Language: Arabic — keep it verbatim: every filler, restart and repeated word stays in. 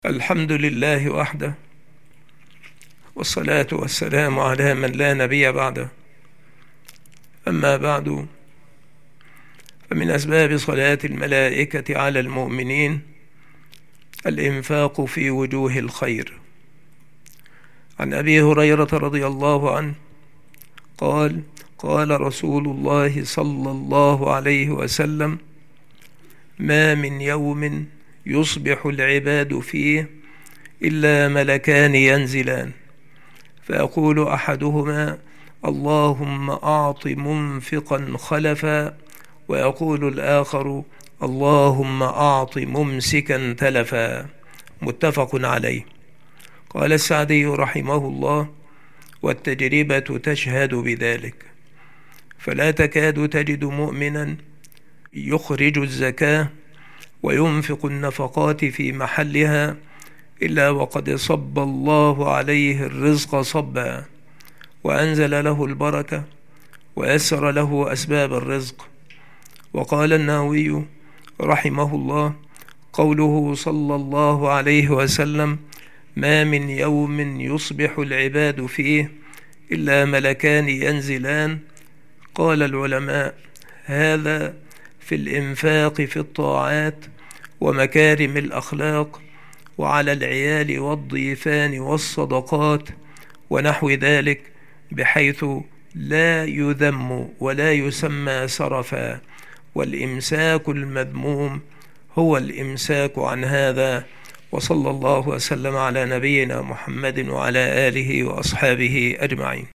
الحمد لله وحده، والصلاة والسلام على من لا نبي بعده. أما بعد، فمن أسباب صلاة الملائكة على المؤمنين الإنفاق في وجوه الخير. عن أبي هريرة رضي الله عنه قال: قال رسول الله صلى الله عليه وسلم: ما من يوم يصبح العباد فيه إلا ملكان ينزلان، فيقول أحدهما: اللهم أعط منفقا خلفا، ويقول الآخر: اللهم أعط ممسكا تلفا. متفق عليه. قال السعدي رحمه الله: والتجربة تشهد بذلك، فلا تكاد تجد مؤمنا يخرج الزكاة وينفق النفقات في محلها إلا وقد صب الله عليه الرزق صبا، وأنزل له البركة ويسر له أسباب الرزق. وقال النووي رحمه الله: قوله صلى الله عليه وسلم: ما من يوم يصبح العباد فيه إلا ملكان ينزلان، قال العلماء: هذا في الإنفاق في الطاعات ومكارم الأخلاق، وعلى العيال والضيفان والصدقات ونحو ذلك، بحيث لا يذم ولا يسمى سرفا. والإمساك المذموم هو الإمساك عن هذا. وصلى الله وسلم على نبينا محمد وعلى آله وأصحابه أجمعين.